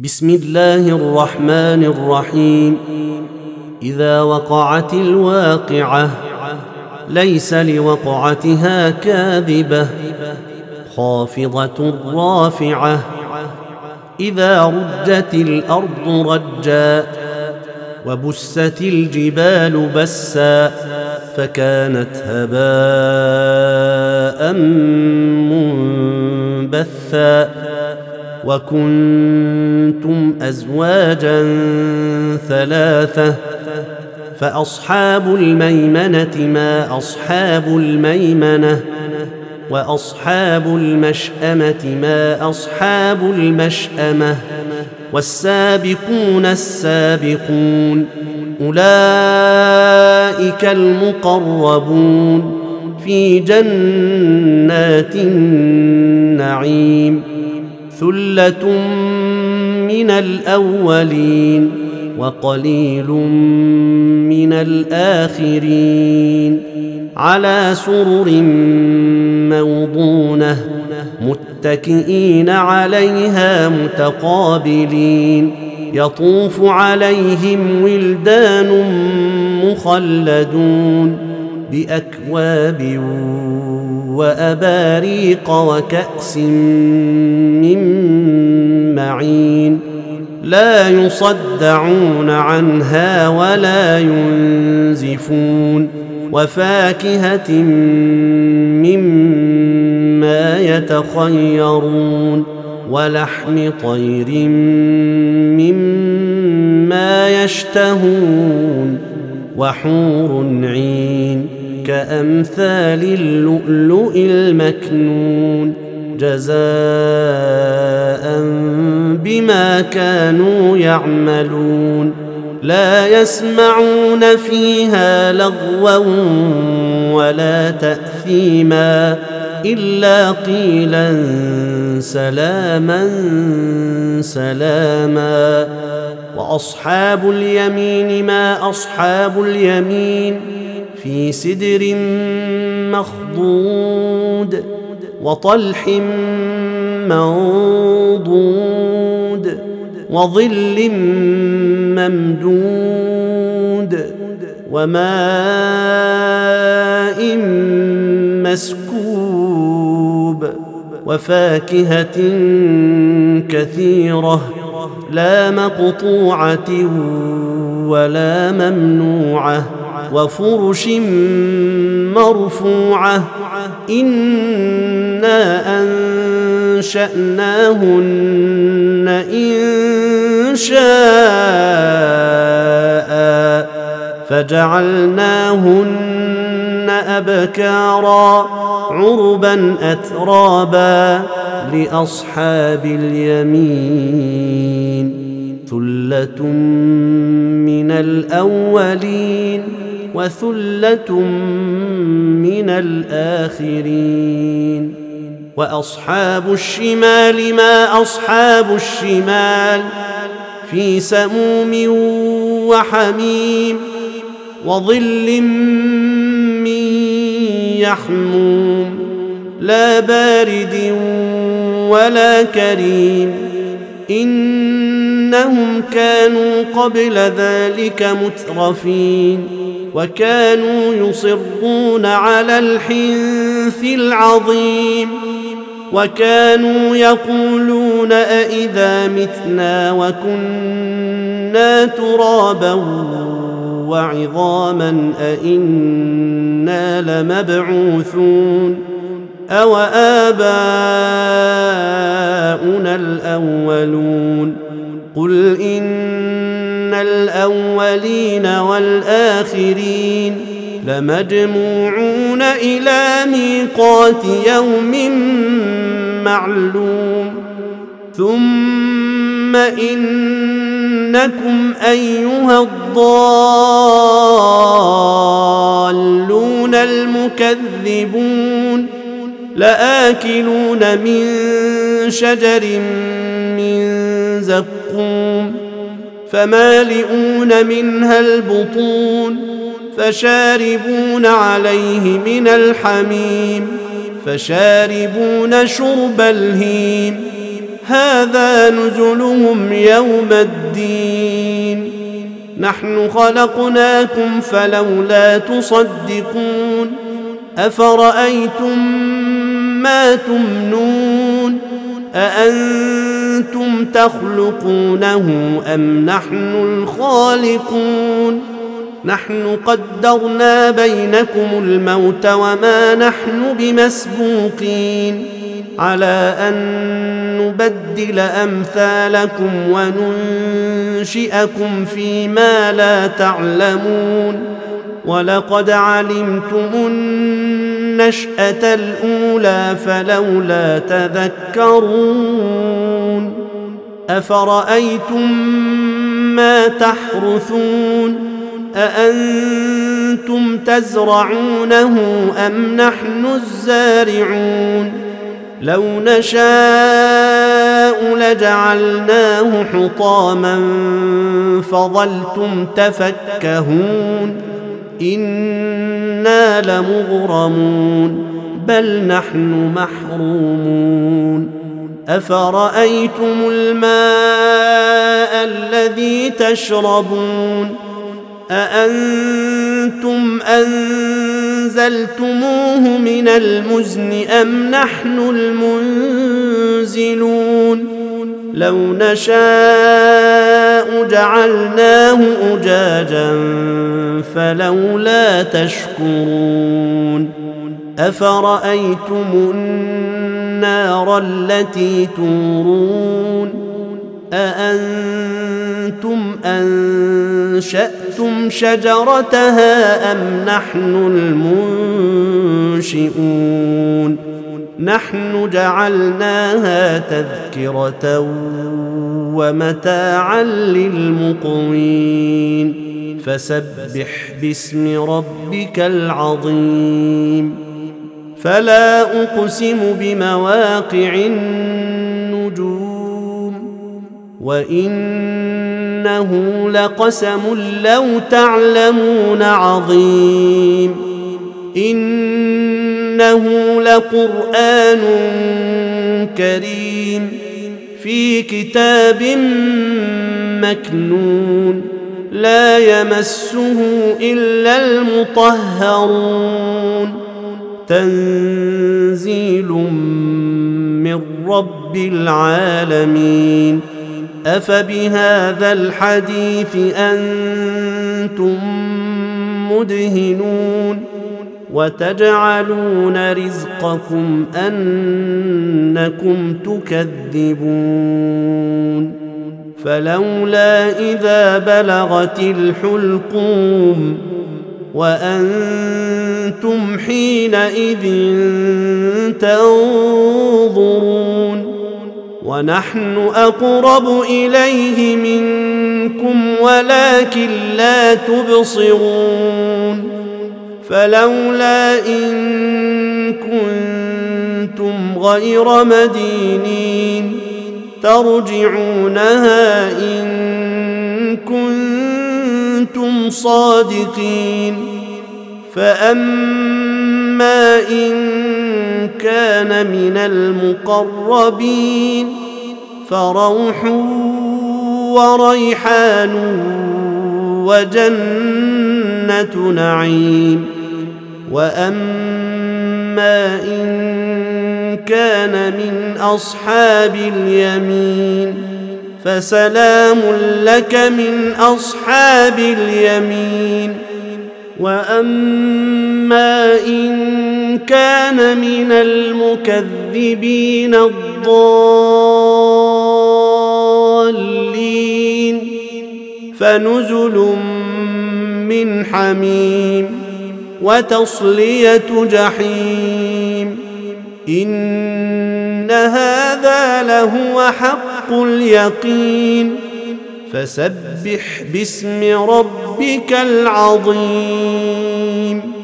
بسم الله الرحمن الرحيم. إذا وقعت الواقعة ليس لوقعتها كاذبة خافضة رافعة. إذا رجت الأرض رجا وبست الجبال بسا فكانت هباء منبثا. وكنتم أزواجا ثلاثة فأصحاب الميمنة ما أصحاب الميمنة وأصحاب المشأمة ما أصحاب المشأمة والسابقون السابقون أولئك المقربون في جنات النعيم. ثلة من الأولين وقليل من الآخرين على سرر موضونة متكئين عليها متقابلين. يطوف عليهم ولدان مخلدون بأكواب وأباريق وكأس من معين لا يصدعون عنها ولا ينزفون. وفاكهة مما يتخيرون ولحم طير مما يشتهون وحور عين كأمثال اللؤلؤ المكنون جزاء بما كانوا يعملون. لا يسمعون فيها لغوا ولا تأثيما إلا قيلا سلاما سلاما. وأصحاب اليمين ما أصحاب اليمين في سدر مخضود وطلح منضود وظل ممدود وماء مسكوب وفاكهة كثيرة لا مقطوعة ولا ممنوعة وفرش مرفوعة. إنا أنشأناهن إن شاء فجعلناهن أبكارا عربا أترابا لأصحاب اليمين. ثلة من الأولين وثلة من الآخرين. وأصحاب الشمال ما أصحاب الشمال في سموم وحميم وظل من يحموم لا بارد ولا كريم. إنهم كانوا قبل ذلك مترفين وكانوا يصرون على الحنث العظيم وكانوا يقولون أإذا متنا وكنا ترابا وعظاما أإنا لمبعوثون أو آباؤنا الأولون. قل إن الأولين والآخرين لمجموعون إلى ميقات يوم معلوم. ثم إنكم أيها الضالون المكذبون لآكلون من شجر من زقوم فمالئون منها البطون فشاربون عليه من الحميم فشاربون شرب الهيم هذا نزلهم يوم الدين نحن خلقناكم فلولا تصدقون أفرأيتم ما تمنون أأنتم تخلقونه أم نحن الخالقون نحن قدرنا بينكم الموت وما نحن بمسبوقين على أن نبدل أمثالكم وننشئكم فيما لا تعلمون ولقد علمتم النشأة الأولى فلولا تذكرون أفرأيتم ما تحرثون أأنتم تزرعونه أم نحن الزارعون لو نشاء لجعلناه حطاما فظلتم تفكهون إنا لمغرمون بل نحن محرومون أفرأيتم الماء الذي تشربون أأنتم أنزلتموه من المزن أم نحن المنزلون لو نشاء جعلناه أجاجا فلولا تشكرون أفرأيتم النار التي تورون أأنتم أنشأتم شجرتها أم نحن المنشئون نحن جعلناها تذكرة ومتاعا للمقوين فسبح باسم ربك العظيم فلا أقسم بمواقع النجوم وإنه لقسم لو تعلمون عظيم إنه لقرآن كريم في كتاب مكنون لا يمسه إلا المطهرون تنزيل من رب العالمين أفبهذا الحديث أنتم مدهنون وتجعلون رزقكم أنكم تكذبون فلولا إذا بلغت الحلقوم وأنتم حينئذ تنظرون ونحن أقرب إليه منكم ولكن لا تبصرون فلولا إن كنتم غير مدينين ترجعونها إن كنتم صادقين فأما إن كان من المقربين فروح وريحان وجنة نعيم وأما إن كان من أصحاب اليمين فسلام لك من أصحاب اليمين وأما إن كان من المكذبين الضالين فنزل من حميم وتصلية جحيم إن هذا لهو حق اليقين فسبح باسم ربك العظيم